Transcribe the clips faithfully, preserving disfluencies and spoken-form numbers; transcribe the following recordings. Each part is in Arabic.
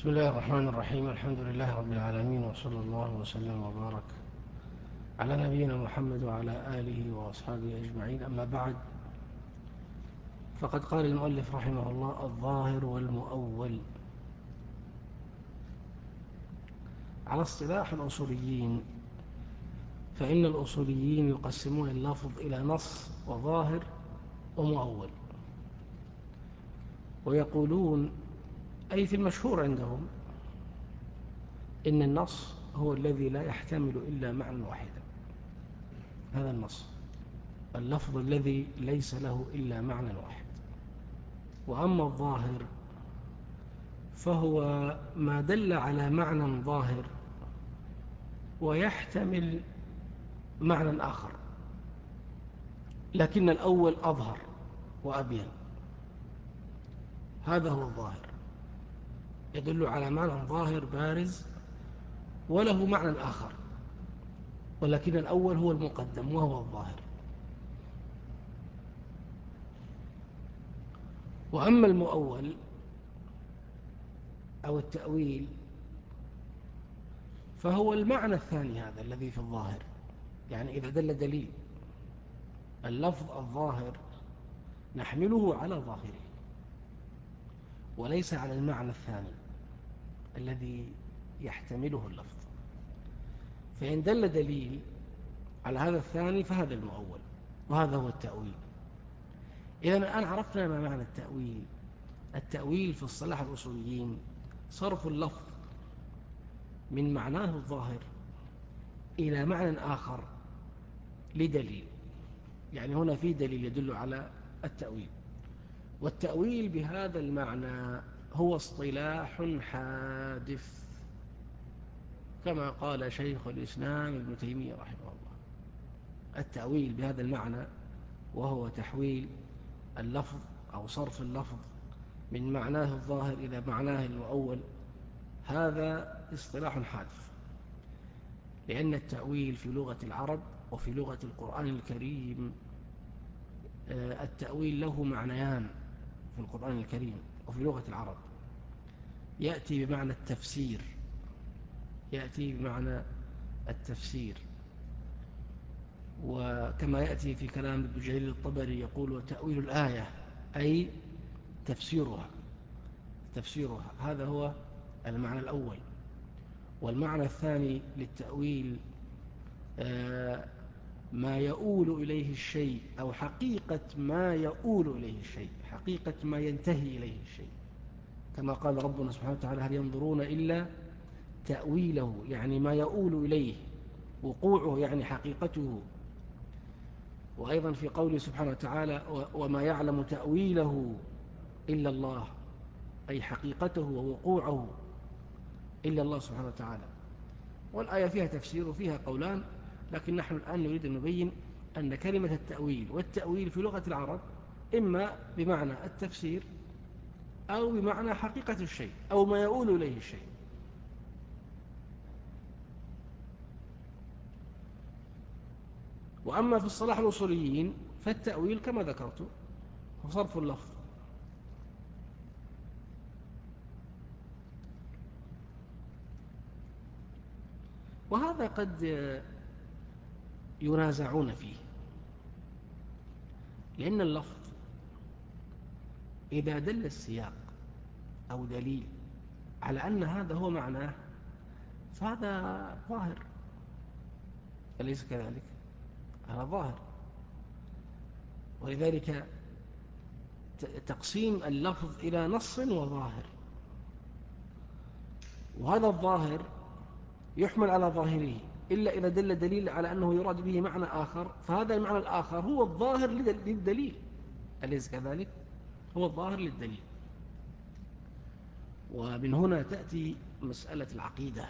بسم الله الرحمن الرحيم. الحمد لله رب العالمين، وصلى الله وسلم وبارك على نبينا محمد وعلى آله وأصحابه أجمعين. أما بعد، فقد قال المؤلف رحمه الله: الظاهر والمؤول. على اصطلاح الأصوليين، فإن الأصوليين يقسمون اللفظ إلى نص وظاهر ومؤول، ويقولون، أي في المشهور عندهم، إن النص هو الذي لا يحتمل إلا معنى واحدا. هذا النص، اللفظ الذي ليس له إلا معنى واحد. وأما الظاهر فهو ما دل على معنى ظاهر ويحتمل معنى آخر، لكن الأول أظهر وأبين. هذا هو الظاهر، يدل على معنى ظاهر بارز وله معنى آخر، ولكن الأول هو المقدم وهو الظاهر. وأما المؤول أو التأويل فهو المعنى الثاني، هذا الذي في الظاهر. يعني إذا دل دليل، اللفظ الظاهر نحمله على ظاهره وليس على المعنى الثاني الذي يحتمله اللفظ. فإن دل دليل على هذا الثاني فهذا المؤول، وهذا هو التأويل. إذن الآن عرفنا ما معنى التأويل. التأويل في اصطلاح الأصوليين صرف اللفظ من معناه الظاهر إلى معنى آخر لدليل. يعني هنا في دليل يدل على التأويل، والتأويل بهذا المعنى هو اصطلاح حادث، كما قال شيخ الإسلام ابن تيمية رحمه الله. التأويل بهذا المعنى، وهو تحويل اللفظ أو صرف اللفظ من معناه الظاهر إلى معناه المؤول، هذا اصطلاح حادث. لأن التأويل في لغة العرب وفي لغة القرآن الكريم، التأويل له معنيان في القرآن الكريم وفي لغة العرب. يأتي بمعنى التفسير، يأتي بمعنى التفسير وكما يأتي في كلام ابن جرير الطبري يقول: وتأويل الآية، أي تفسيرها تفسيرها هذا هو المعنى الأول. والمعنى الثاني للتأويل ما يؤول إليه الشيء، أو حقيقة ما يؤول إليه الشيء، حقيقة ما ينتهي إليه الشيء، كما قال ربنا سبحانه وتعالى: هل ينظرون إلا تأويله، يعني ما يؤول إليه، وقوعه يعني حقيقته. وأيضا في قوله سبحانه وتعالى: وما يعلم تأويله إلا الله، أي حقيقته ووقوعه إلا الله سبحانه وتعالى. والآية فيها تفسير وفيها قولان، لكن نحن الآن نريد أن نبين أن كلمة التأويل والتأويل في لغة العرب إما بمعنى التفسير أو بمعنى حقيقة الشيء أو ما يؤول إليه الشيء. وأما في الصلاح الأصوليين فالتأويل كما ذكرت هو صرف اللفظ وهذا قد ينازعون فيه، لأن اللفظ إذا دل السياق أو دليل على أن هذا هو معناه فهذا ظاهر، أليس كذلك؟ هذا ظاهر. ولذلك تقسيم اللفظ إلى نص وظاهر، وهذا الظاهر يحمل على ظاهره إلا إذا دل دليل على أنه يراد به معنى آخر، فهذا المعنى الآخر هو الظاهر للدليل، أليس كذلك؟ هو الظاهر للدليل. ومن هنا تأتي مسألة العقيدة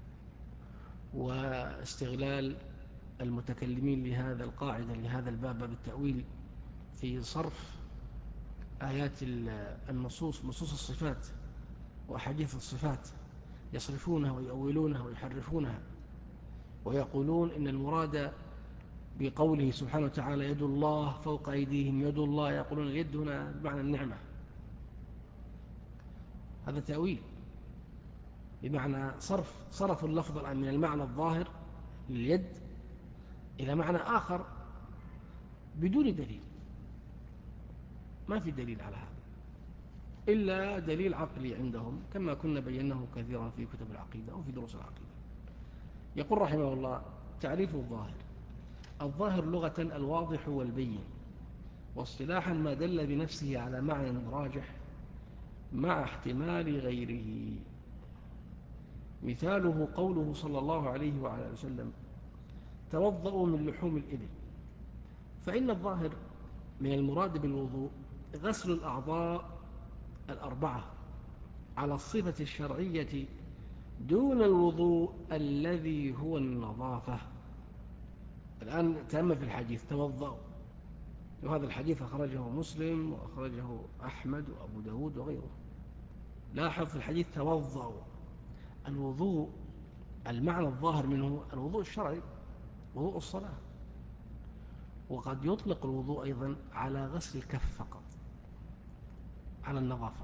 واستغلال المتكلمين لهذا القاعدة لهذا الباب، باب التأويل، في صرف آيات النصوص، نصوص الصفات وأحاديث الصفات، يصرفونها ويؤولونها ويحرفونها، ويقولون إن المراد بقوله سبحانه وتعالى: يد الله فوق أيديهم، يد الله، يقولون اليد هنا بمعنى النعمة. هذا تأويل، بمعنى صرف صرف اللفظ الآن من المعنى الظاهر لليد إلى معنى آخر بدون دليل. ما في دليل على هذا إلا دليل عقلي عندهم، كما كنا بيناه كثيرا في كتب العقيدة أو في دروس العقيدة. يقول رحمه الله: تعريف الظاهر: الظاهر لغة الواضح والبين، واصطلاحا ما دل بنفسه على معنى راجح مع احتمال غيره. مثاله قوله صلى الله عليه وعلى وسلم: توضؤوا من لحوم الإبل. فإن الظاهر من المراد بالوضوء غسل الأعضاء الأربعة على الصفة الشرعية دون الوضوء الذي هو النظافة. الآن تأمل في الحديث توضؤوا، وهذا الحديث أخرجه مسلم وأخرجه أحمد وأبو داود وغيره. لاحظ في الحديث توضؤوا، الوضوء المعنى الظاهر منه الوضوء الشرعي، وضوء الصلاة. وقد يطلق الوضوء أيضا على غسل الكف فقط، على النظافة.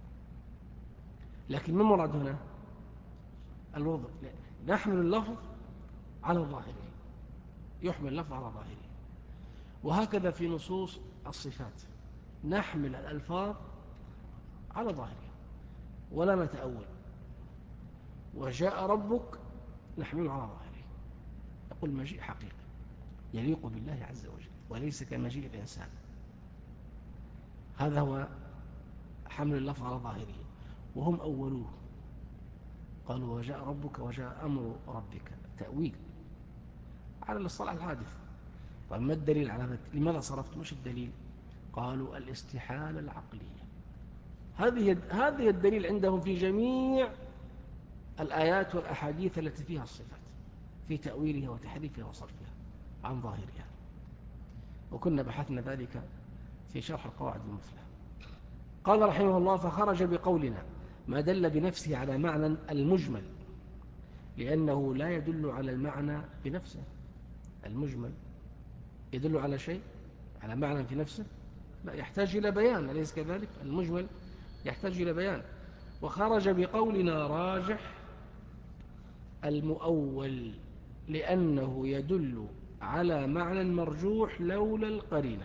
لكن ما مراد هنا الوضوء؟ نحمل اللفظ على ظاهره، يحمل اللفظ على ظاهره. وهكذا في نصوص الصفات نحمل الألفاظ على ظاهرها ولا نتأول. وجاء ربك نحمله على ظاهره، يقول مجيء حقيقي يليق بالله عز وجل وليس كمجيء الإنسان. هذا هو حمل اللفظ على ظاهره. وهم أولوه، قالوا وجاء ربك وجاء أمر ربك، تأويل على الاصطلاح الحادث. طيب ما الدليل على ذلك؟ لماذا صرفت؟ مش الدليل؟ قالوا الاستحالة العقلية. هذه هذه الدليل عندهم في جميع الآيات والأحاديث التي فيها الصفات، في تأويلها وتحريفها وصرفها عن ظاهرها. وكنا بحثنا ذلك في شرح القواعد المثلى. قال رحمه الله: فخرج بقولنا ما دل بنفسه على معنى المجمل، لأنه لا يدل على المعنى بنفسه. المجمل يدل على شيء، على معنى في نفسه؟ لا، يحتاج إلى بيان، أليس كذلك؟ المجمل يحتاج إلى بيان. وخرج بقولنا راجح المؤول، لأنه يدل على معنى مرجوح لولا القرينة.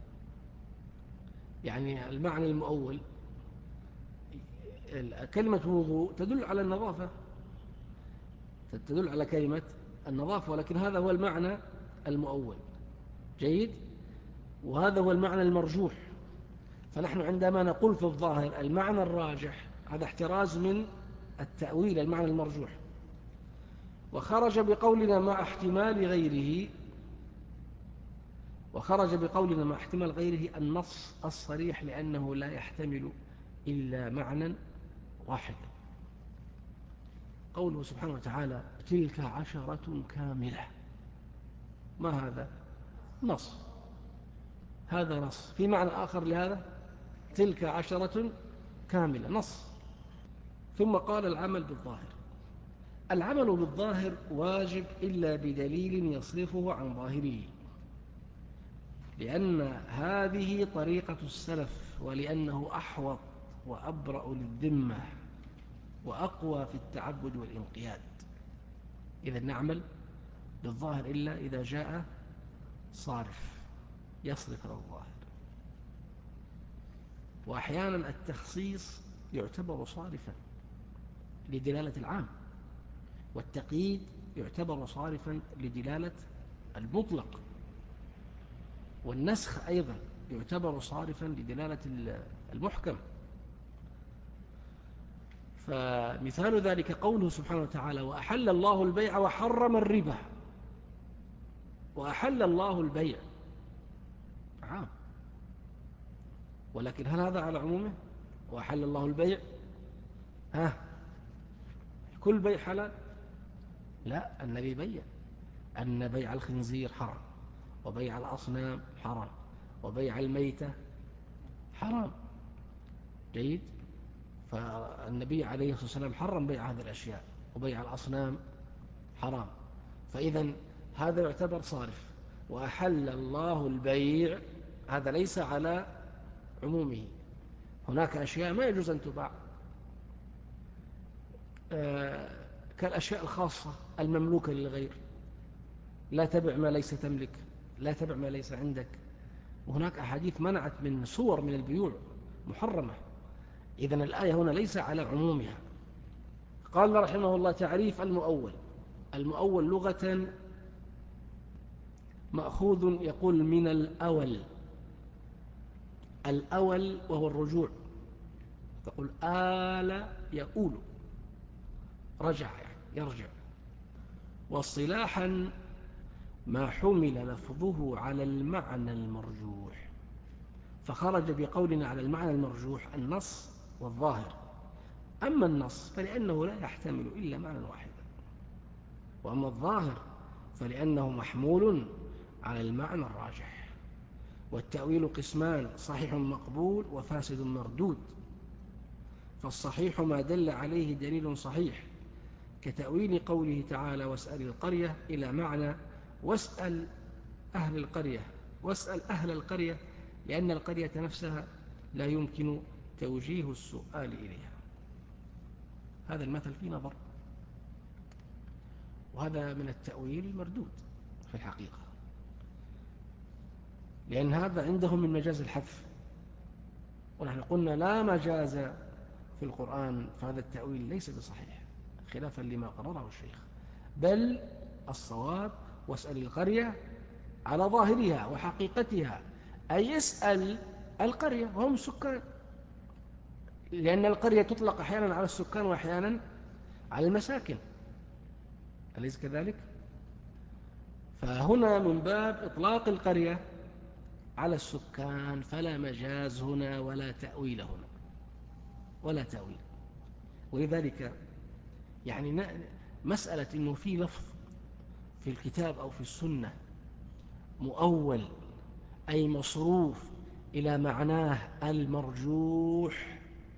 يعني المعنى المؤول، كلمة وضوء تدل على النظافة، تدل على كلمة النظافة، ولكن هذا هو المعنى المؤول. جيد؟ وهذا هو المعنى المرجوح. فنحن عندما نقول في الظاهر المعنى الراجح، هذا احتراز من التأويل المعنى المرجوح. وخرج بقولنا مع احتمال غيره، وخرج بقولنا مع احتمال غيره النص الصريح، لأنه لا يحتمل إلا معنى واحدا. قوله سبحانه وتعالى: تلك عشرة كاملة، ما هذا؟ نص. هذا نص. في معنى آخر لهذا؟ تلك عشرة كاملة، نص. ثم قال: العمل بالظاهر. العمل بالظاهر واجب إلا بدليل يصرفه عن ظاهره، لأن هذه طريقة السلف، ولأنه أحوط وأبرأ للذمة وأقوى في التعبد والانقياد. إذا نعمل بالظاهر إلا إذا جاء صارف يصرف على الظاهر. وأحيانا التخصيص يعتبر صارفا لدلالة العام، والتقييد يعتبر صارفا لدلالة المطلق، والنسخ أيضا يعتبر صارفا لدلالة المحكم. فمثال ذلك قوله سبحانه وتعالى: وأحل الله البيع وحرم الربا. وأحل الله البيع عام، ولكن هل هذا على عمومه؟ وأحل الله البيع، ها كل بيع حلال؟ لا، النبي بيع أن بيع الخنزير حرام، وبيع الأصنام حرام، وبيع الميتة حرام. جيد؟ فالنبي عليه الصلاة والسلام حرم بيع هذه الأشياء، وبيع الأصنام حرام. فإذا هذا يعتبر صارف. وأحل الله البيع، هذا ليس على عمومه، هناك أشياء ما يجوز أن تباع، كالأشياء الخاصة المملوكة للغير، لا تبع ما ليس تملك، لا تبع ما ليس عندك. وهناك أحاديث منعت من صور من البيوع محرمة. إذن الآية هنا ليس على عمومها. قال رحمه الله: تعريف المؤول. المؤول لغة مأخوذ يقول من الأول. الأول وهو الرجوع، تقول آل يؤول، رجع يعني يرجع. واصطلاحا ما حمل لفظه على المعنى المرجوح، فخرج بقولنا على المعنى المرجوح النص والظاهر. أما النص فلأنه لا يحتمل إلا معنى واحدا، وأما الظاهر فلأنه محمول على المعنى الراجح. والتأويل قسمان: صحيح مقبول وفاسد مردود. فالصحيح ما دل عليه دليل صحيح، كتأويل قوله تعالى: واسأل القرية، إلى معنى واسأل أهل القرية، واسأل أهل القرية، لأن القرية نفسها لا يمكن توجيه السؤال إليها. هذا المثل فيه نظر، وهذا من التأويل المردود في الحقيقة، لأن هذا عندهم من مجاز الحذف، ونحن قلنا لا مجاز في القرآن، فهذا التأويل ليس بصحيح خلافا لما قرره الشيخ، بل الصواب واسأل القرية على ظاهرها وحقيقتها، أي يسأل القرية وهم السكان، لأن القرية تطلق أحيانا على السكان وأحيانا على المساكن، أليس كذلك؟ فهنا من باب إطلاق القرية على السكان، فلا مجاز هنا ولا تأويل هنا، ولا تأويل. ولذلك يعني مسألة إنه في لفظ في الكتاب أو في السنة مؤول أي مصروف إلى معناه المرجوح،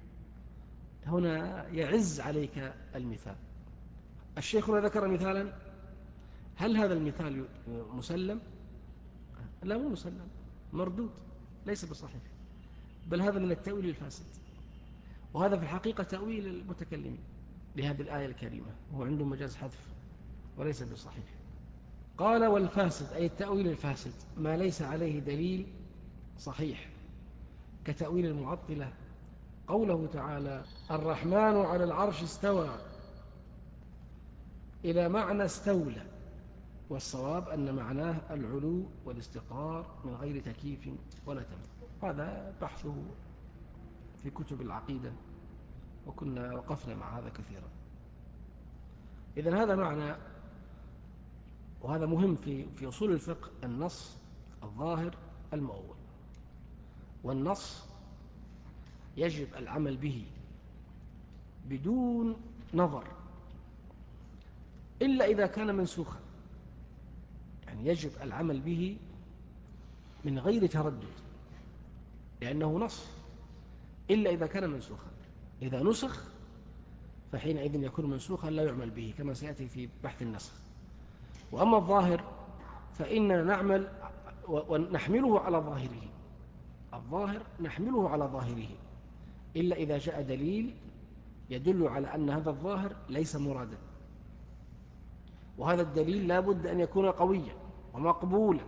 هنا يعز عليك المثال. الشيخ هنا ذكر مثالا، هل هذا المثال مسلم؟ لا، مو مسلم، مردود، ليس بصحيح، بل هذا من التأويل الفاسد، وهذا في الحقيقة تأويل المتكلمين لهذه الآية الكريمة، وهو عنده مجاز حذف وليس بصحيح. قال: والفاسد أي التأويل الفاسد ما ليس عليه دليل صحيح، كتأويل المعطلة، قوله تعالى: الرحمن على العرش استوى، إلى معنى استولى، والصواب أن معناه العلو والاستقرار من غير تكييف ولا تمثيل. هذا بحثه في كتب العقيدة، وكنا وقفنا مع هذا كثيرا. إذن هذا معنى، وهذا مهم في في أصول الفقه: النص، الظاهر، المؤول. والنص يجب العمل به بدون نظر إلا إذا كان منسوخا، يعني يجب العمل به من غير تردد، لأنه نص، إلا إذا كان منسوخا. إذا نسخ فحينئذ يكون منسوخا لا يعمل به، كما سيأتي في بحث النسخ. وأما الظاهر فإننا نعمل ونحمله على ظاهره، الظاهر نحمله على ظاهره، إلا إذا جاء دليل يدل على أن هذا الظاهر ليس مرادا، وهذا الدليل لا بد أن يكون قويا ومقبولا،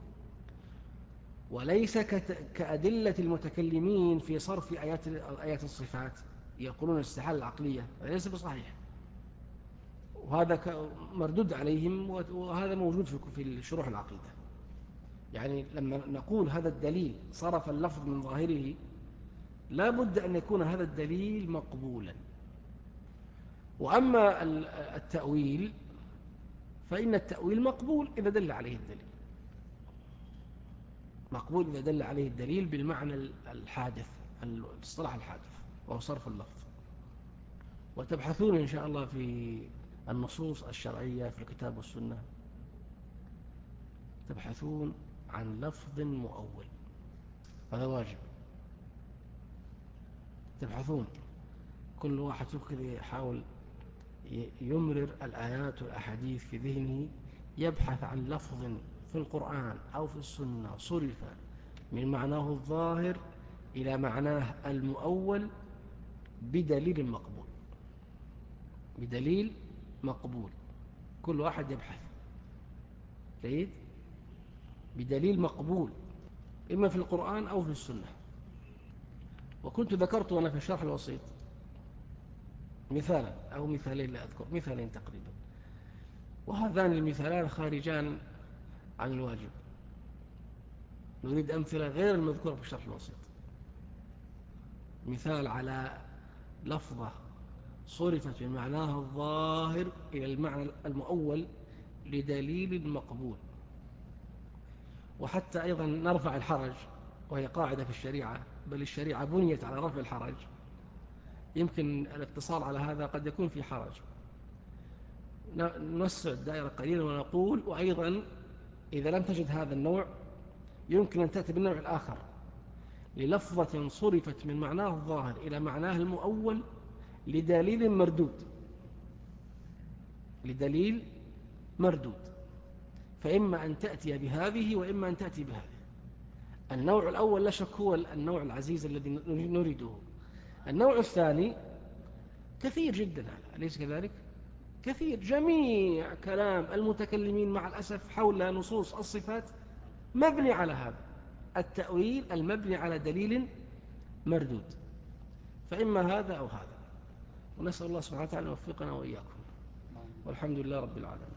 وليس كأدلة المتكلمين في صرف آيات آيات الصفات، يقولون الاستحالة العقلية، ليس بصحيح، وهذا مردود عليهم، وهذا موجود في الشروح العقيدة. يعني لما نقول هذا الدليل صرف اللفظ من ظاهره، لا بد أن يكون هذا الدليل مقبولا. وأما التأويل فإن التأويل مقبول إذا دل عليه الدليل، مقبول إذا دل عليه الدليل بالمعنى الحادث، الاصطلاح الحادث، وهو صرف اللفظ. وتبحثون إن شاء الله في النصوص الشرعية في الكتاب والسنة، تبحثون عن لفظ مؤول، هذا واجب. تبحثون كل واحد يحاول يمرر الآيات والأحاديث في ذهنه، يبحث عن لفظ في القرآن أو في السنة صرف من معناه الظاهر إلى معناه المؤول بدليل مقبول. بدليل مقبول، كل واحد يبحث جيد بدليل مقبول إما في القرآن أو في السنة. وكنت ذكرت أنا في الشرح الوسيط مثالا أو مثالين، لا أذكر، مثالين تقريبا، وهذان المثالان خارجان عن الواجب. نريد أمثلة غير المذكورة في الشرح الوسيط. مثال على لفظة صرفت من معناها الظاهر إلى المعنى المؤول لدليل مقبول. وحتى أيضا نرفع الحرج، وهي قاعدة في الشريعة، بل الشريعة بنيت على رفع الحرج. يمكن الاقتصار على هذا قد يكون في حرج، نوسع الدائرة قليلا ونقول وأيضا إذا لم تجد هذا النوع يمكن أن تأتي بالنوع الآخر للفظة صرفت من معناه الظاهر إلى معناه المؤول لدليل مردود، لدليل مردود، فإما أن تأتي بهذه وإما أن تأتي بهذه. النوع الأول لا شك هو النوع العزيز الذي نريده. النوع الثاني كثير جدا، أليس كذلك؟ كثير، جميع كلام المتكلمين مع الأسف حول نصوص الصفات مبني على هذا التأويل المبني على دليل مردود، فإما هذا أو هذا. ونسأل الله سبحانه وتعالى أن يوفقنا وإياكم، والحمد لله رب العالمين.